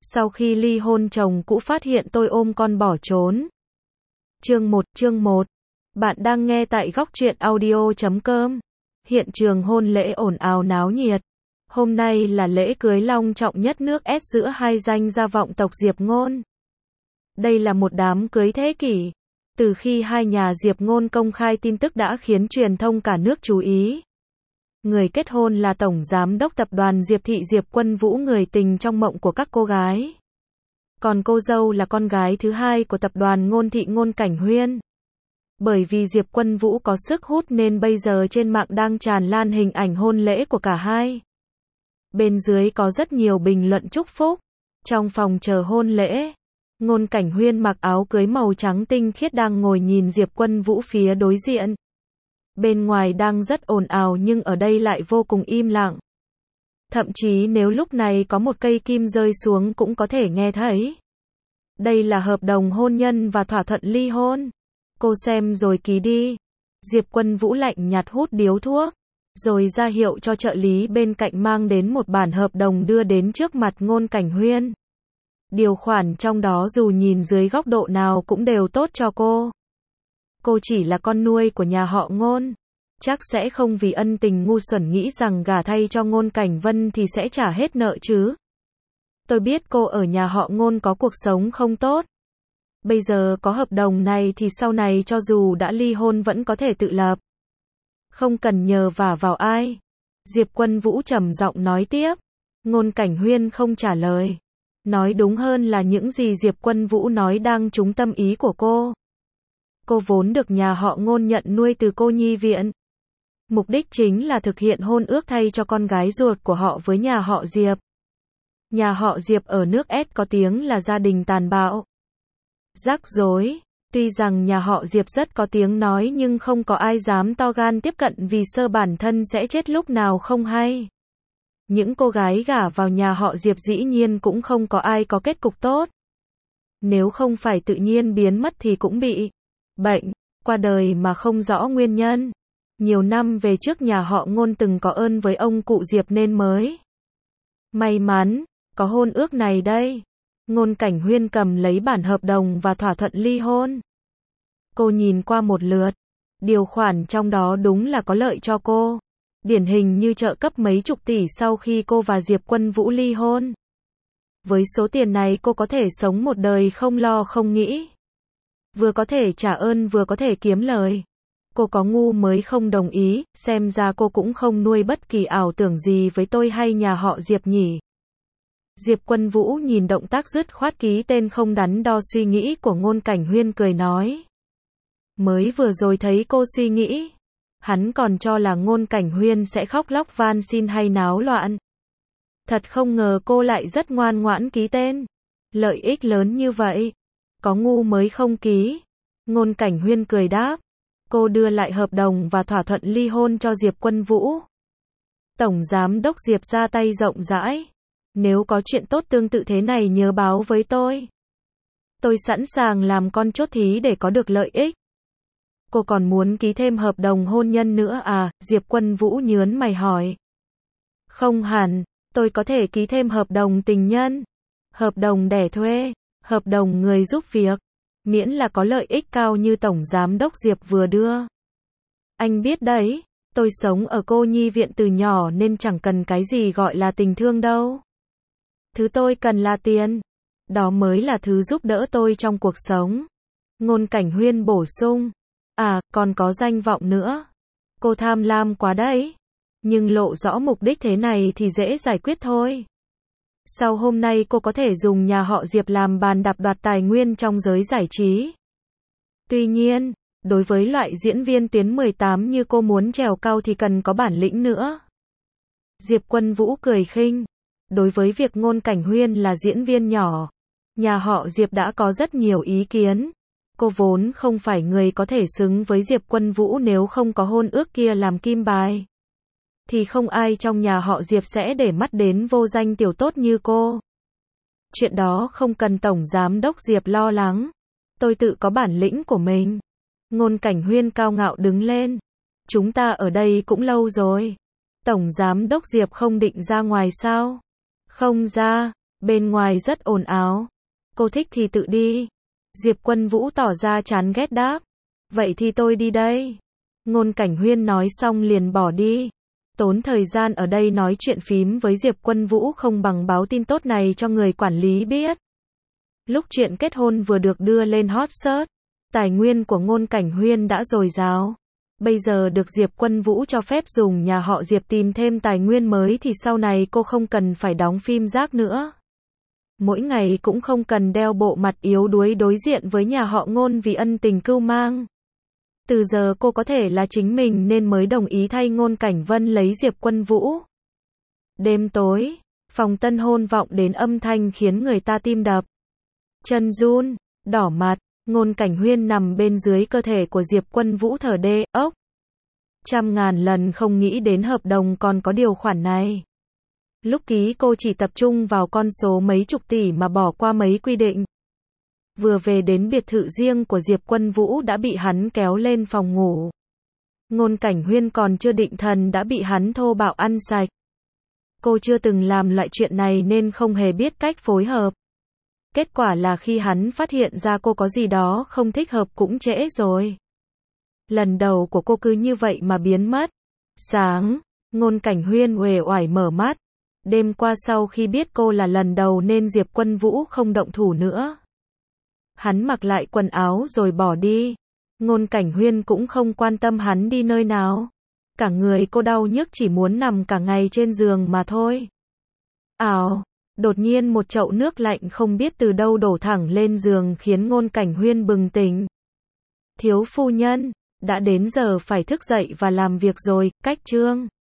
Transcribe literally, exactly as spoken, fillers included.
Sau khi ly hôn chồng cũ phát hiện tôi ôm con bỏ trốn. Chương một, chương một. Bạn đang nghe tại góc truyện audio chấm com. Hiện trường hôn lễ ồn ào náo nhiệt. Hôm nay là lễ cưới long trọng nhất nước S giữa hai danh gia vọng tộc Diệp Ngôn. Đây là một đám cưới thế kỷ. Từ khi hai nhà Diệp Ngôn công khai tin tức đã khiến truyền thông cả nước chú ý. Người kết hôn là Tổng Giám đốc Tập đoàn Diệp Thị Diệp Quân Vũ, người tình trong mộng của các cô gái. Còn cô dâu là con gái thứ hai của tập đoàn Ngôn Thị Ngôn Cảnh Huyên. Bởi vì Diệp Quân Vũ có sức hút nên bây giờ trên mạng đang tràn lan hình ảnh hôn lễ của cả hai. Bên dưới có rất nhiều bình luận chúc phúc. Trong phòng chờ hôn lễ, Ngôn Cảnh Huyên mặc áo cưới màu trắng tinh khiết đang ngồi nhìn Diệp Quân Vũ phía đối diện. Bên ngoài đang rất ồn ào nhưng ở đây lại vô cùng im lặng. Thậm chí nếu lúc này có một cây kim rơi xuống cũng có thể nghe thấy. Đây là hợp đồng hôn nhân và thỏa thuận ly hôn. Cô xem rồi ký đi. Diệp Quân Vũ lạnh nhạt hút điếu thuốc, rồi ra hiệu cho trợ lý bên cạnh mang đến một bản hợp đồng đưa đến trước mặt Ngôn Cảnh Huyên. Điều khoản trong đó dù nhìn dưới góc độ nào cũng đều tốt cho cô. Cô chỉ là con nuôi của nhà họ Ngôn. Chắc sẽ không vì ân tình ngu xuẩn nghĩ rằng gả thay cho Ngôn Cảnh Vân thì sẽ trả hết nợ chứ. Tôi biết cô ở nhà họ Ngôn có cuộc sống không tốt. Bây giờ có hợp đồng này thì sau này cho dù đã ly hôn vẫn có thể tự lập. Không cần nhờ vả vào ai. Diệp Quân Vũ trầm giọng nói tiếp. Ngôn Cảnh Huyên không trả lời. Nói đúng hơn là những gì Diệp Quân Vũ nói đang trúng tâm ý của cô. Cô vốn được nhà họ Ngôn nhận nuôi từ cô nhi viện. Mục đích chính là thực hiện hôn ước thay cho con gái ruột của họ với nhà họ Diệp. Nhà họ Diệp ở nước S có tiếng là gia đình tàn bạo, rắc rối. Tuy rằng nhà họ Diệp rất có tiếng nói nhưng không có ai dám to gan tiếp cận vì sợ bản thân sẽ chết lúc nào không hay. Những cô gái gả vào nhà họ Diệp dĩ nhiên cũng không có ai có kết cục tốt. Nếu không phải tự nhiên biến mất thì cũng bị bệnh, qua đời mà không rõ nguyên nhân. Nhiều năm về trước nhà họ Ngôn từng có ơn với ông cụ Diệp nên mới may mắn có hôn ước này đây. Ngôn Cảnh Huyên cầm lấy bản hợp đồng và thỏa thuận ly hôn. Cô nhìn qua một lượt. Điều khoản trong đó đúng là có lợi cho cô. Điển hình như trợ cấp mấy chục tỷ sau khi cô và Diệp Quân Vũ ly hôn. Với số tiền này cô có thể sống một đời không lo không nghĩ. Vừa có thể trả ơn vừa có thể kiếm lời. Cô có ngu mới không đồng ý, xem ra cô cũng không nuôi bất kỳ ảo tưởng gì với tôi hay nhà họ Diệp nhỉ. Diệp Quân Vũ nhìn động tác dứt khoát ký tên không đắn đo suy nghĩ của Ngôn Cảnh Huyên cười nói. Mới vừa rồi thấy cô suy nghĩ, hắn còn cho là Ngôn Cảnh Huyên sẽ khóc lóc van xin hay náo loạn. Thật không ngờ cô lại rất ngoan ngoãn ký tên. Lợi ích lớn như vậy, có ngu mới không ký. Ngôn Cảnh Huyên cười đáp. Cô đưa lại hợp đồng và thỏa thuận ly hôn cho Diệp Quân Vũ. Tổng Giám đốc Diệp ra tay rộng rãi. Nếu có chuyện tốt tương tự thế này nhớ báo với tôi. Tôi sẵn sàng làm con chốt thí để có được lợi ích. Cô còn muốn ký thêm hợp đồng hôn nhân nữa à? Diệp Quân Vũ nhớn mày hỏi. Không hẳn, tôi có thể ký thêm hợp đồng tình nhân, hợp đồng đẻ thuê, hợp đồng người giúp việc. Miễn là có lợi ích cao như Tổng Giám đốc Diệp vừa đưa. Anh biết đấy, tôi sống ở cô nhi viện từ nhỏ nên chẳng cần cái gì gọi là tình thương đâu. Thứ tôi cần là tiền. Đó mới là thứ giúp đỡ tôi trong cuộc sống. Ngôn Cảnh Huyên bổ sung. À, còn có danh vọng nữa. Cô tham lam quá đấy. Nhưng lộ rõ mục đích thế này thì dễ giải quyết thôi. Sau hôm nay cô có thể dùng nhà họ Diệp làm bàn đạp đoạt tài nguyên trong giới giải trí. Tuy nhiên, đối với loại diễn viên tuyến mười tám như cô muốn trèo cao thì cần có bản lĩnh nữa. Diệp Quân Vũ cười khinh. Đối với việc Ngôn Cảnh Huyên là diễn viên nhỏ, nhà họ Diệp đã có rất nhiều ý kiến. Cô vốn không phải người có thể xứng với Diệp Quân Vũ, nếu không có hôn ước kia làm kim bài thì không ai trong nhà họ Diệp sẽ để mắt đến vô danh tiểu tốt như cô. Chuyện đó không cần Tổng Giám đốc Diệp lo lắng. Tôi tự có bản lĩnh của mình. Ngôn Cảnh Huyên cao ngạo đứng lên. Chúng ta ở đây cũng lâu rồi. Tổng Giám đốc Diệp không định ra ngoài sao? Không ra. Bên ngoài rất ồn ào. Cô thích thì tự đi. Diệp Quân Vũ tỏ ra chán ghét đáp. Vậy thì tôi đi đây. Ngôn Cảnh Huyên nói xong liền bỏ đi. Tốn thời gian ở đây nói chuyện phím với Diệp Quân Vũ không bằng báo tin tốt này cho người quản lý biết. Lúc chuyện kết hôn vừa được đưa lên hot search, tài nguyên của Ngôn Cảnh Huyên đã dồi dào. Bây giờ được Diệp Quân Vũ cho phép dùng nhà họ Diệp tìm thêm tài nguyên mới thì sau này cô không cần phải đóng phim rác nữa. Mỗi ngày cũng không cần đeo bộ mặt yếu đuối đối diện với nhà họ Ngôn vì ân tình cưu mang. Từ giờ cô có thể là chính mình nên mới đồng ý thay Ngôn Cảnh Vân lấy Diệp Quân Vũ. Đêm tối, phòng tân hôn vọng đến âm thanh khiến người ta tim đập. Chân run, đỏ mặt, Ngôn Cảnh Huyên nằm bên dưới cơ thể của Diệp Quân Vũ thở đê, ốc. Trăm ngàn lần không nghĩ đến hợp đồng còn có điều khoản này. Lúc ký cô chỉ tập trung vào con số mấy chục tỷ mà bỏ qua mấy quy định. Vừa về đến biệt thự riêng của Diệp Quân Vũ đã bị hắn kéo lên phòng ngủ. Ngôn Cảnh Huyên còn chưa định thần đã bị hắn thô bạo ăn sạch. Cô chưa từng làm loại chuyện này nên không hề biết cách phối hợp. Kết quả là khi hắn phát hiện ra cô có gì đó không thích hợp cũng trễ rồi. Lần đầu của cô cứ như vậy mà biến mất. Sáng, Ngôn Cảnh Huyên uể oải mở mắt. Đêm qua sau khi biết cô là lần đầu nên Diệp Quân Vũ không động thủ nữa. Hắn mặc lại quần áo rồi bỏ đi. Ngôn Cảnh Huyên cũng không quan tâm hắn đi nơi nào. Cả người cô đau nhức chỉ muốn nằm cả ngày trên giường mà thôi. Ào, đột nhiên một chậu nước lạnh không biết từ đâu đổ thẳng lên giường khiến Ngôn Cảnh Huyên bừng tỉnh. Thiếu phu nhân, đã đến giờ phải thức dậy và làm việc rồi, cách trương.